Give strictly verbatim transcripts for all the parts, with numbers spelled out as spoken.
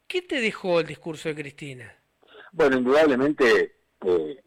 ¿Qué te dejó el discurso de Cristina? Bueno, indudablemente eh,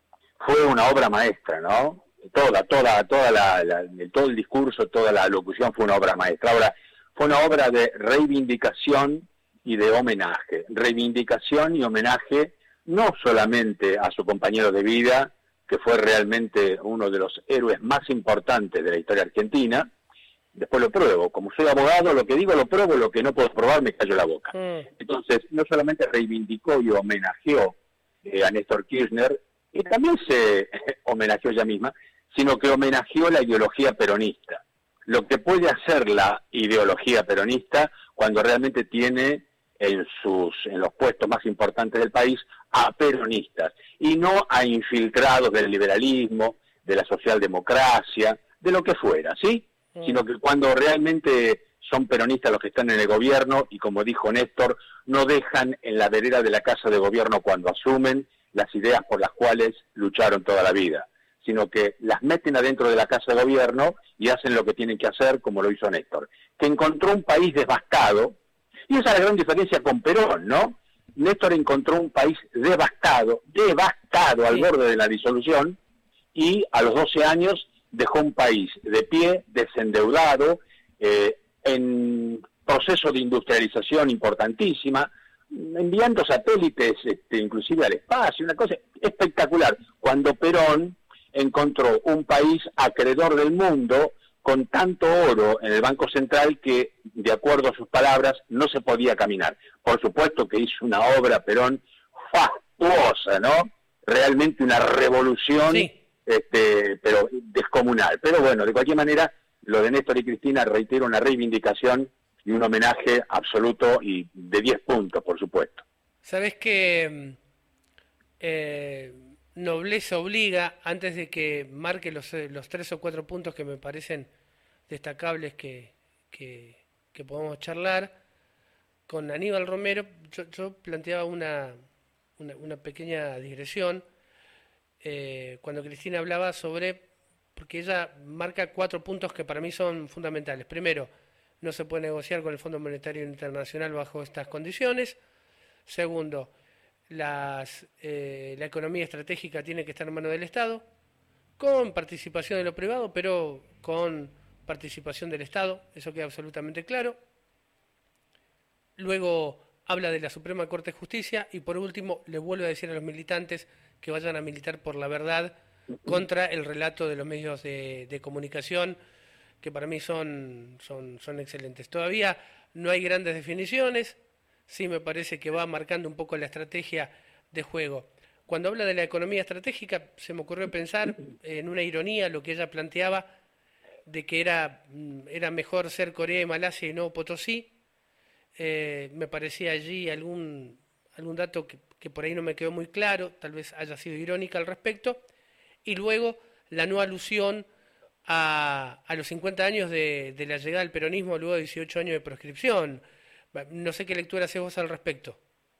fue una obra maestra, ¿no? Toda, toda, toda la, la, todo el discurso, toda la locución fue una obra maestra. Ahora, fue una obra de reivindicación y de homenaje. Reivindicación y homenaje no solamente a su compañero de vida, que fue realmente uno de los héroes más importantes de la historia argentina. Después lo pruebo. Como soy abogado, lo que digo lo pruebo, lo que no puedo probar me callo la boca. Mm. Entonces, no solamente reivindicó y homenajeó eh, a Néstor Kirchner, y también se homenajeó ella misma, sino que homenajeó la ideología peronista. Lo que puede hacer la ideología peronista cuando realmente tiene en, sus, en los puestos más importantes del país a peronistas, y no a infiltrados del liberalismo, de la socialdemocracia, de lo que fuera, ¿sí? Sino que cuando realmente son peronistas los que están en el gobierno, y como dijo Néstor, no dejan en la vereda de la casa de gobierno cuando asumen las ideas por las cuales lucharon toda la vida, sino que las meten adentro de la casa de gobierno y hacen lo que tienen que hacer, como lo hizo Néstor, que encontró un país devastado, y esa es la gran diferencia con Perón, ¿no? Néstor encontró un país devastado, devastado al borde de la disolución, y a los doce años dejó un país de pie, desendeudado, eh, en proceso de industrialización importantísima, enviando satélites este, inclusive al espacio, una cosa espectacular. Cuando Perón encontró un país acreedor del mundo, con tanto oro en el Banco Central que, de acuerdo a sus palabras, no se podía caminar. Por supuesto que hizo una obra, Perón, fastuosa, ¿no? Realmente una revolución, sí. este, pero descomunal. Pero bueno, de cualquier manera, lo de Néstor y Cristina, reitero, una reivindicación y un homenaje absoluto y de diez puntos, por supuesto. Sabés que eh, nobleza obliga, antes de que marque los, los tres o cuatro puntos que me parecen destacables que, que, que podemos charlar, con Aníbal Romero, yo, yo planteaba una, una, una pequeña digresión eh, cuando Cristina hablaba sobre, porque ella marca cuatro puntos que para mí son fundamentales. Primero, no se puede negociar con el Fondo Monetario Internacional bajo estas condiciones. Segundo, las, eh, la economía estratégica tiene que estar en manos del Estado, con participación de lo privado, pero con participación del Estado, eso queda absolutamente claro. Luego habla de la Suprema Corte de Justicia y por último le vuelve a decir a los militantes que vayan a militar por la verdad contra el relato de los medios de, de comunicación, que para mí son, son, son excelentes. Todavía no hay grandes definiciones, sí me parece que va marcando un poco la estrategia de juego. Cuando habla de la economía estratégica, se me ocurrió pensar en una ironía lo que ella planteaba, de que era, era mejor ser Corea y Malasia y no Potosí. Eh, me parecía allí algún, algún dato que, que por ahí no me quedó muy claro, tal vez haya sido irónica al respecto. Y luego la no alusión a, a los cincuenta años de, de la llegada del peronismo, luego de dieciocho años de proscripción. No sé qué lectura haces vos al respecto.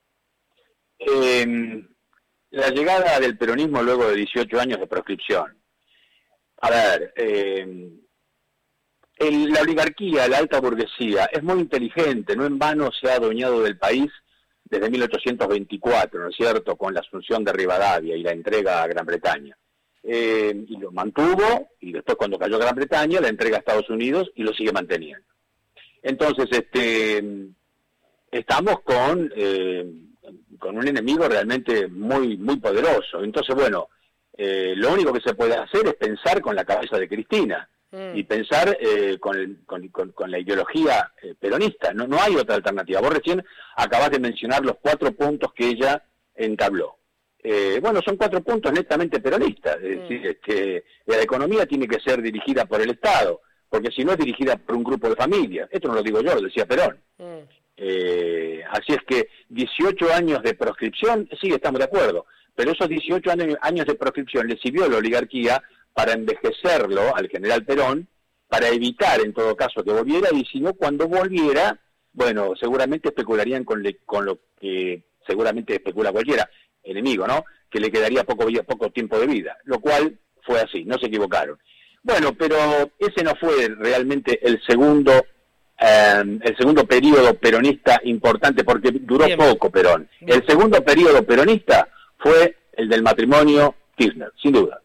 Eh, la llegada del peronismo luego de dieciocho años de proscripción. A ver, eh, el, la oligarquía, la alta burguesía, es muy inteligente, no en vano se ha adueñado del país desde mil ochocientos veinticuatro, ¿no es cierto?, con la asunción de Rivadavia y la entrega a Gran Bretaña. Eh, y lo mantuvo, y después cuando cayó Gran Bretaña, la entrega a Estados Unidos y lo sigue manteniendo. Entonces, este, estamos con, eh, con un enemigo realmente muy, muy poderoso. Entonces, bueno, eh, lo único que se puede hacer es pensar con la cabeza de Cristina mm. y pensar eh, con, el, con, con, con la ideología eh, peronista. No, no hay otra alternativa. Vos recién acabás de mencionar los cuatro puntos que ella entabló. Eh, bueno, son cuatro puntos netamente peronistas. Es mm. decir, que la economía tiene que ser dirigida por el Estado, porque si no es dirigida por un grupo de familias. Esto no lo digo yo, lo decía Perón. Mm. Eh, así es que dieciocho años de proscripción, sí, estamos de acuerdo, pero esos dieciocho años de proscripción le sirvió a la oligarquía para envejecerlo al general Perón, para evitar en todo caso que volviera, y si no, cuando volviera, bueno, seguramente especularían con, le, con lo que seguramente especula cualquiera, enemigo, ¿no?, que le quedaría poco, poco tiempo de vida, lo cual fue así, no se equivocaron. Bueno, pero ese no fue realmente el segundo eh, el segundo periodo peronista importante, porque duró Bien. poco Perón. Bien. El segundo periodo peronista fue el del matrimonio Kirchner, sin duda.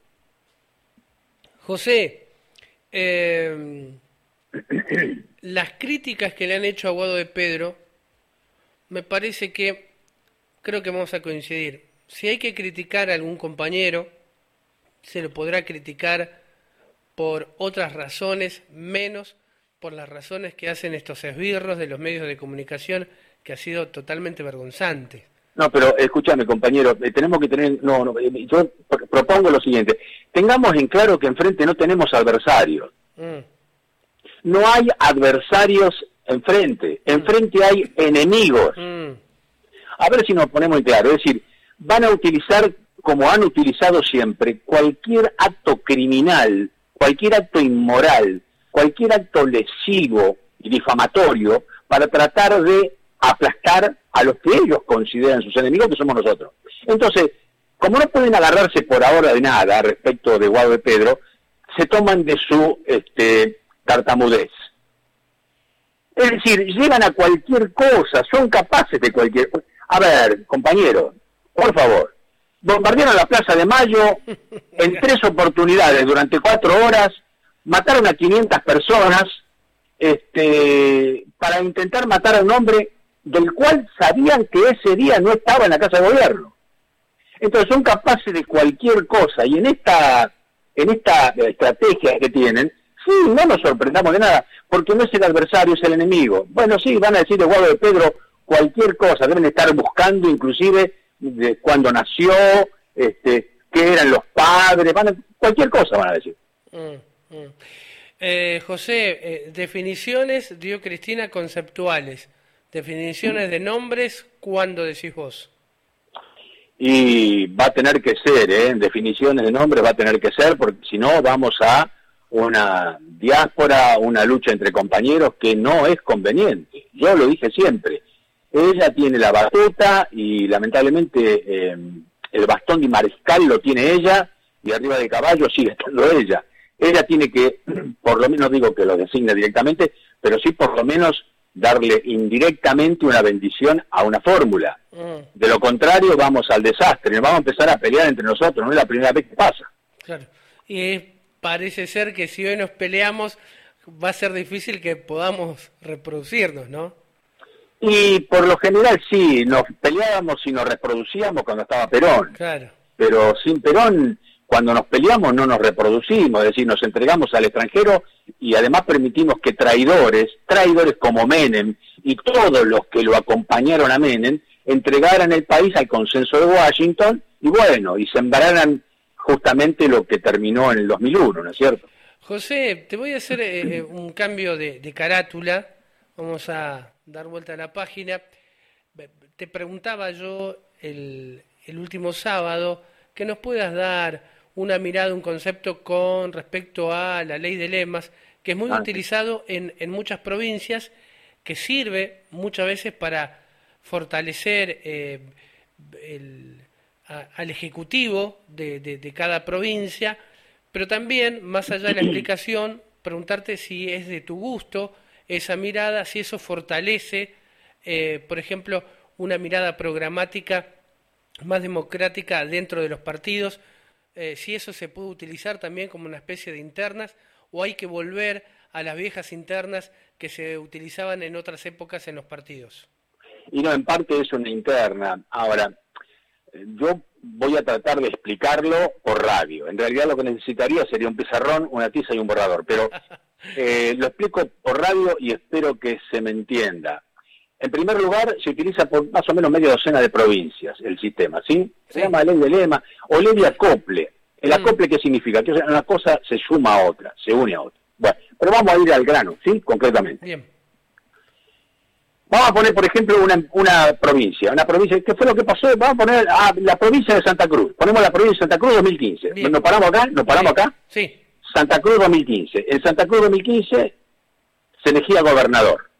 José, eh, las críticas que le han hecho a Guado de Pedro, me parece que, creo que vamos a coincidir. Si hay que criticar a algún compañero, se lo podrá criticar por otras razones, menos por las razones que hacen estos esbirros de los medios de comunicación, que ha sido totalmente vergonzante. No, pero escúchame, compañero, eh, tenemos que tener, no, no, yo propongo lo siguiente, tengamos en claro que enfrente no tenemos adversarios. Mm. No hay adversarios enfrente, enfrente mm. hay enemigos. Mm. A ver si nos ponemos en claro, es decir, van a utilizar, como han utilizado siempre, cualquier acto criminal, cualquier acto inmoral, cualquier acto lesivo y difamatorio para tratar de aplastar a los que ellos consideran sus enemigos, que somos nosotros. Entonces, como no pueden agarrarse por ahora de nada respecto de Guado de Pedro, se toman de su este, tartamudez. Es decir, llegan a cualquier cosa, son capaces de cualquier... A ver, compañero, por favor, bombardearon la Plaza de Mayo en tres oportunidades durante cuatro horas, mataron a quinientas personas este, para intentar matar a un hombre del cual sabían que ese día no estaba en la Casa de Gobierno. Entonces son capaces de cualquier cosa, y en esta en esta estrategia que tienen, sí, no nos sorprendamos de nada, porque no es el adversario, es el enemigo. Bueno, sí, van a decir de Guado de Pedro cualquier cosa, deben estar buscando inclusive de cuándo nació, este, qué eran los padres, van a, cualquier cosa van a decir. Mm, mm. Eh, José, eh, definiciones, dio Cristina, conceptuales. Definiciones de nombres, ¿cuándo decís vos? Y va a tener que ser, ¿eh? Definiciones de nombres va a tener que ser, porque si no vamos a una diáspora, una lucha entre compañeros que no es conveniente. Yo lo dije siempre. Ella tiene la batuta y lamentablemente eh, el bastón de mariscal lo tiene ella y arriba de caballo sigue estando ella. Ella tiene que, por lo menos, digo que lo designe directamente, pero sí por lo menos darle indirectamente una bendición a una fórmula. Mm. De lo contrario vamos al desastre, nos vamos a empezar a pelear entre nosotros, no es la primera vez que pasa. Claro, y parece ser que si hoy nos peleamos va a ser difícil que podamos reproducirnos, ¿no? Y por lo general sí, nos peleábamos y nos reproducíamos cuando estaba Perón. Claro. Pero sin Perón, cuando nos peleamos no nos reproducimos, es decir, nos entregamos al extranjero y además permitimos que traidores, traidores como Menem y todos los que lo acompañaron a Menem, entregaran el país al consenso de Washington y bueno, y sembraran justamente lo que terminó en el dos mil uno, ¿no es cierto? José, te voy a hacer eh, un cambio de, de carátula, vamos a dar vuelta a la página. Te preguntaba yo el, el último sábado que nos puedas dar una mirada, un concepto con respecto a la ley de lemas, que es muy ah, utilizado en, en muchas provincias, que sirve muchas veces para fortalecer eh, el, a, al ejecutivo de, de, de cada provincia, pero también, más allá de la explicación, preguntarte si es de tu gusto esa mirada, si eso fortalece, eh, por ejemplo, una mirada programática más democrática dentro de los partidos, eh, si eso se puede utilizar también como una especie de internas, o hay que volver a las viejas internas que se utilizaban en otras épocas en los partidos. Y no, en parte es una interna. Ahora, yo voy a tratar de explicarlo por radio. En realidad lo que necesitaría sería un pizarrón, una tiza y un borrador, pero eh, lo explico por radio y espero que se me entienda. En primer lugar, se utiliza por más o menos media docena de provincias el sistema, ¿sí? Se sí. llama ley de lema o ley de acople. ¿El acople qué significa? Que una cosa se suma a otra, se une a otra. Bueno, pero vamos a ir al grano, ¿sí? Concretamente. Bien. Vamos a poner, por ejemplo, una, una provincia. Una provincia, ¿qué fue lo que pasó? Vamos a poner a la provincia de Santa Cruz. Ponemos la provincia de Santa Cruz dos mil quince. Bien. ¿Nos paramos acá? ¿Nos paramos sí. acá? Sí. Santa Cruz dos mil quince. En Santa Cruz dos mil quince se elegía gobernador.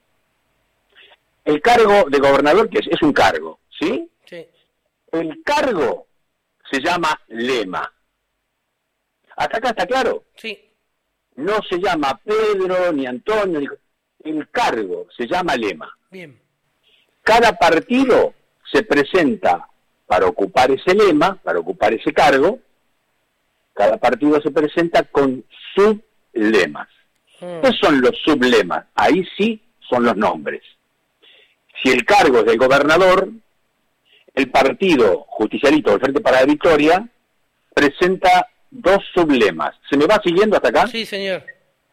El cargo de gobernador, que es, es un cargo, ¿sí? Sí. El cargo se llama lema. ¿Hasta acá está claro? Sí. No se llama Pedro, ni Antonio, ni... El cargo se llama lema. Bien. Cada partido se presenta para ocupar ese lema, para ocupar ese cargo. Cada partido se presenta con sublemas. Mm. ¿Qué son los sublemas? Ahí sí son los nombres. Si el cargo es del gobernador, el partido justicialista del Frente para la Victoria presenta dos sublemas. ¿Se me va siguiendo hasta acá? Sí, señor.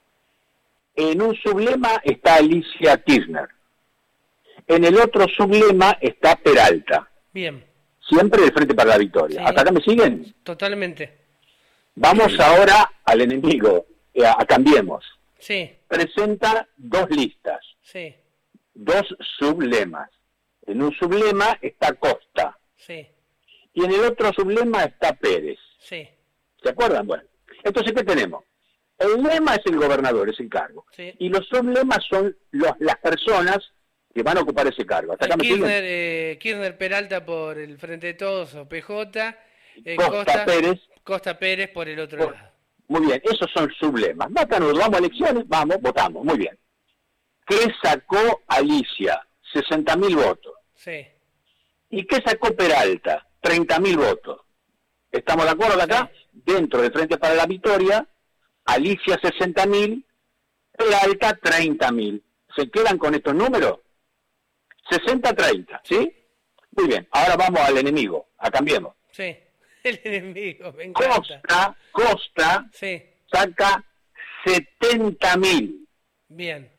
En un sublema está Alicia Kirchner. En el otro sublema está Peralta. Bien. Siempre del Frente para la Victoria. Sí. ¿Hasta acá me siguen? Totalmente. Vamos Sí. ahora al enemigo, eh, a Cambiemos. Sí, Presenta dos listas, sí, dos sublemas. En un sublema está Costa sí, y en el otro sublema está Pérez. sí, ¿Se acuerdan? Bueno, entonces, ¿qué tenemos? El lema es el gobernador, es el cargo. sí. Y los sublemas son los, las personas que van a ocupar ese cargo. ¿Hasta acá me siguen? Kirchner, eh, Kirchner Peralta por el Frente de Todos o P J, eh, Costa, Costa, Pérez. Costa Pérez por el otro Por- lado. Muy bien, esos son sublemas. Bácanos, vamos a elecciones, vamos, votamos, muy bien. ¿Qué sacó Alicia? sesenta mil votos. Sí, ¿Y qué sacó Peralta? treinta mil votos. ¿Estamos de acuerdo acá? Dentro del Frente para la Victoria, Alicia sesenta mil, Peralta treinta mil. ¿Se quedan con estos números? sesenta treinta, ¿sí? Muy bien, ahora vamos al enemigo, a Cambiemos. sí. El enemigo, me encanta. Costa, Costa Sí, saca setenta mil. bien,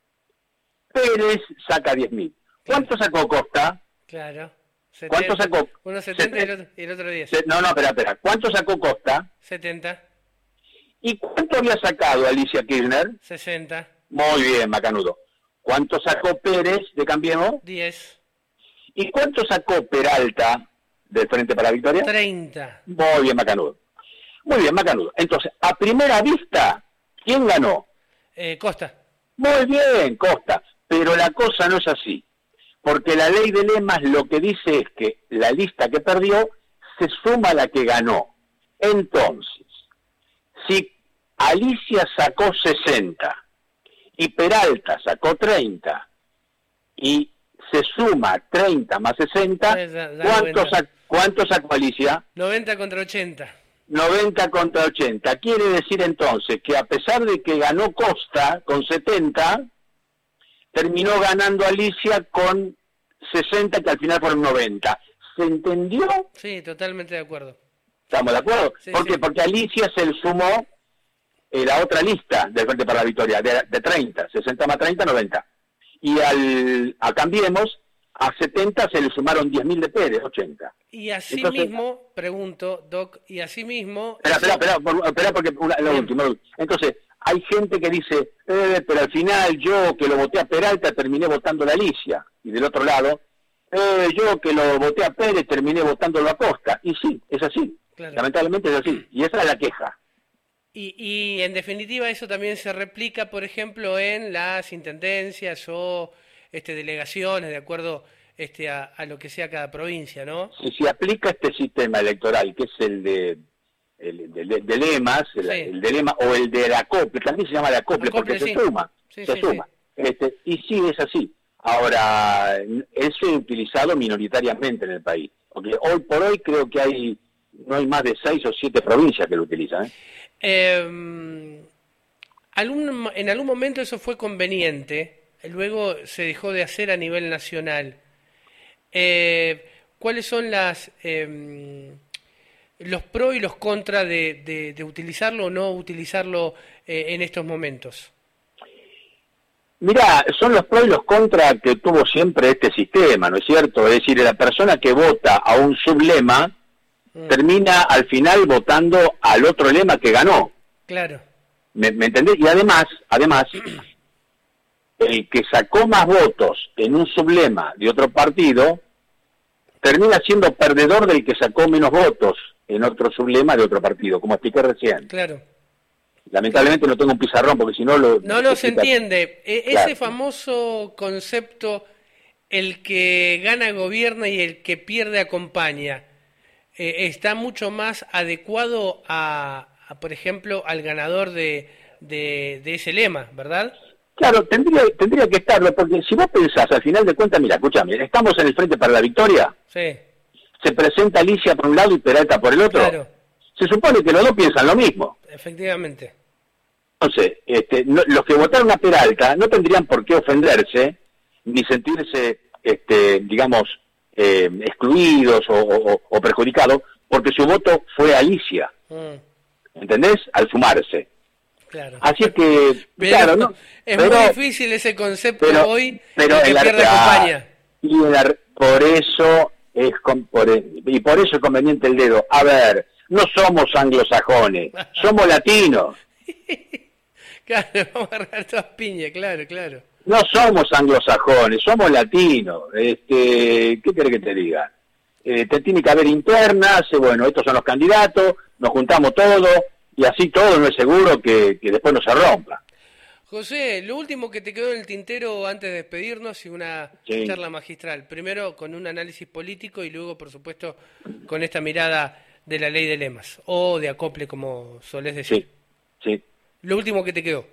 Pérez saca diez mil. ¿Cuánto sacó Costa? claro. ¿Cuánto setenta. sacó? Uno setenta y el Seten- otro, y el otro diez. Se- No, no, espera, espera. ¿Cuánto sacó Costa? setenta, ¿Y cuánto había sacado Alicia Kirchner? sesenta, Muy bien, Macanudo. ¿Cuánto sacó Pérez de Cambiemos? diez, ¿Y cuánto sacó Peralta del Frente para la Victoria? treinta. Muy bien, Macanudo. Muy bien, Macanudo. Entonces, a primera vista, ¿quién ganó? Eh, Costa. Muy bien, Costa. Pero la cosa no es así. Porque la ley de lemas lo que dice es que la lista que perdió se suma a la que ganó. Entonces, si Alicia sacó sesenta y Peralta sacó treinta y se suma treinta más sesenta, Pues da- da ¿cuánto, cuenta. sac- ¿cuánto sacó Alicia? noventa contra ochenta. noventa contra ochenta. Quiere decir entonces que a pesar de que ganó Costa con setenta, terminó ganando Alicia con sesenta, que al final fueron noventa. ¿Se entendió? Sí, totalmente de acuerdo. ¿Estamos de acuerdo? Sí, ¿Por sí. qué? Porque Alicia se le sumó eh, la otra lista del Frente para la Victoria, de, de treinta, sesenta más treinta, noventa. Y al a Cambiemos, a setenta se le sumaron diez mil de Pérez, ochenta. Y así Entonces- mismo, pregunto, Doc, y así mismo... Espera, espera, espera, por- espera, porque una- lo Bien. último. Entonces, hay gente que dice, eh, pero al final yo que lo voté a Peralta terminé votando a Alicia. Y del otro lado, eh, yo que lo voté a Pérez terminé votándolo a Costa. Y sí, es así. Claro. Lamentablemente es así. Y esa es la queja. Y, y en definitiva eso también se replica, por ejemplo, en las intendencias o este, delegaciones, de acuerdo este, a, a lo que sea cada provincia, ¿no? Si se aplica este sistema electoral, que es el de el de, de- de lemas, el, Sí. el de lema, o el de la acople, también se llama de acople, Acople, porque sí. se suma, Sí, se sí, suma. Este, y sí, es así. Ahora, eso es utilizado minoritariamente en el país, porque hoy por hoy creo que hay no hay más de seis o siete provincias que lo utilizan, ¿eh? Eh, algún- en algún momento eso fue conveniente, luego se dejó de hacer a nivel nacional. Eh, ¿Cuáles son las eh, los pros y los contras de, de- de utilizarlo o no utilizarlo eh, en estos momentos? Mirá, son los pros y los contras que tuvo siempre este sistema, ¿no es cierto? Es decir, la persona que vota a un sublema Mm, termina al final votando al otro lema que ganó. claro, ¿Me, me entendés? Y además, además, el que sacó más votos en un sublema de otro partido termina siendo perdedor del que sacó menos votos en otro sublema de otro partido, como expliqué recién. claro. Lamentablemente no tengo un pizarrón porque si no lo... No, no, se entiende. E- Claro. Ese famoso concepto, el que gana gobierna y el que pierde acompaña, eh, está mucho más adecuado a, a, por ejemplo, al ganador de, de, de ese lema, ¿verdad? Claro, tendría, tendría que estarlo, porque si vos pensás, al final de cuentas, mira, escúchame, estamos en el Frente para la Victoria, Sí. se presenta Alicia por un lado y Peralta por el otro, Claro. se supone que los dos piensan lo mismo. Efectivamente. Entonces, este, no- los que votaron a Peralta no tendrían por qué ofenderse, ni sentirse, este, digamos, eh, excluidos o, o- o perjudicados, porque su voto fue Alicia, Mm, ¿entendés? Al sumarse. claro. Así es que, Pero claro, ¿no? es Pero- muy difícil ese concepto pero- hoy, pero el que en la- pierde ah, acompaña. y en la- por eso es con- por, e- y por eso es conveniente el dedo. A ver, no somos anglosajones, somos latinos. Claro, vamos a agarrar todas piñas, claro, claro. No somos anglosajones, somos latinos. Este, ¿qué querés que te diga? Eh, te tiene que haber internas, eh, bueno, estos son los candidatos, nos juntamos todos, y así todo no es seguro que, que después no se rompa. José, lo último que te quedó en el tintero antes de despedirnos y una Sí. charla magistral. Primero con un análisis político y luego, por supuesto, con esta mirada de la ley de lemas, o de acople, como solés decir. Sí, sí. Lo último que te quedó.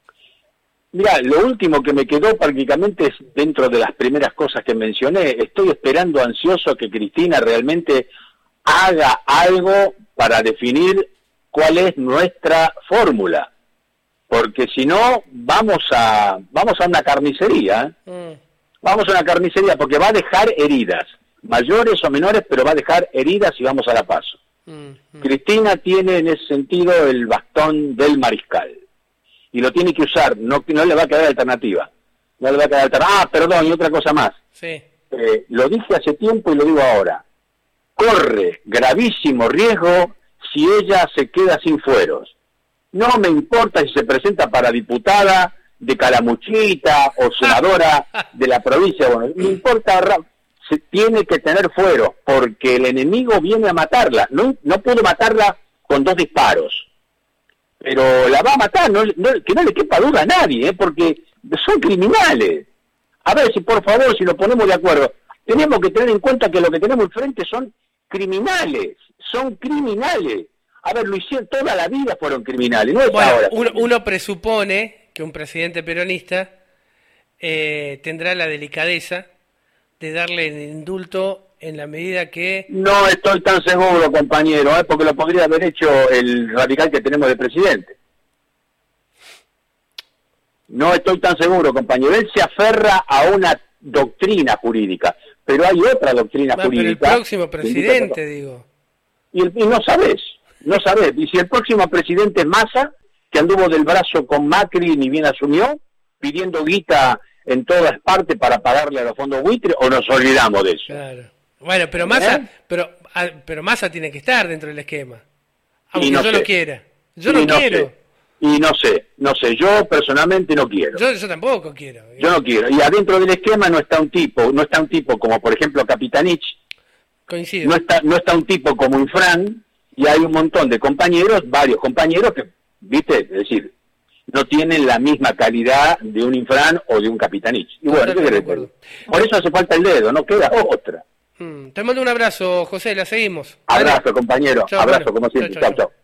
Mira, lo último que me quedó prácticamente es dentro de las primeras cosas que mencioné. Estoy esperando ansioso que Cristina realmente haga algo para definir cuál es nuestra fórmula. Porque si no, vamos a vamos a una carnicería. ¿eh? Mm, Vamos a una carnicería porque va a dejar heridas, mayores o menores, pero va a dejar heridas y vamos a la paso. mm, mm. Cristina tiene en ese sentido el bastón del mariscal. Y lo tiene que usar, no, no le va a quedar alternativa. No le va a quedar alternativa. Ah, perdón, y otra cosa más. Sí, Eh, lo dije hace tiempo y lo digo ahora. Corre gravísimo riesgo si ella se queda sin fueros. No me importa si se presenta para diputada de Calamuchita o senadora de la provincia. Bueno, no importa, ra- se tiene que tener fueros porque el enemigo viene a matarla. No, no puede matarla con dos disparos. Pero la va a matar, no, no- que no le quepa duda a nadie, ¿eh? Porque son criminales. A ver si por favor, si nos ponemos de acuerdo, tenemos que tener en cuenta que lo que tenemos enfrente son criminales, son criminales. A ver, lo hicieron toda la vida, fueron criminales, no es bueno, ahora. uno, uno presupone que un presidente peronista eh, tendrá la delicadeza de darle el indulto en la medida que... No estoy tan seguro, compañero, ¿eh? Porque lo podría haber hecho el radical que tenemos de presidente. No estoy tan seguro, compañero. Él se aferra a una doctrina jurídica, pero hay otra doctrina Ah, pero el jurídica. próximo presidente, digo. Y, el- y no sabés, no sabés. Y si el próximo presidente es Massa, que anduvo del brazo con Macri y ni bien asumió, pidiendo guita en todas partes para pagarle a los fondos buitres, o nos olvidamos de eso. Claro. Bueno, pero Massa, ¿Eh? pero, ah, pero Massa tiene que estar dentro del esquema. Aunque Y no yo sé. lo quiera. Yo Y no, no quiero. sé. Y no sé, no sé, yo personalmente no quiero. Yo, yo tampoco quiero. Yo no quiero. Y adentro del esquema no está un tipo, no está un tipo como por ejemplo Capitanich, Coincido. no está, no está un tipo como Infran, y hay un montón de compañeros, varios compañeros que, viste, es decir, no tienen la misma calidad de un Infran o de un Capitanich. Y bueno, ¿qué Totalmente querés de acuerdo. que te diga? Por eso hace falta el dedo, no queda otra. Mm, te mando un abrazo, José, la seguimos. Abrazo, Dale. compañero, Chao, abrazo bueno. como siempre. Chao, chao, Chau, chau.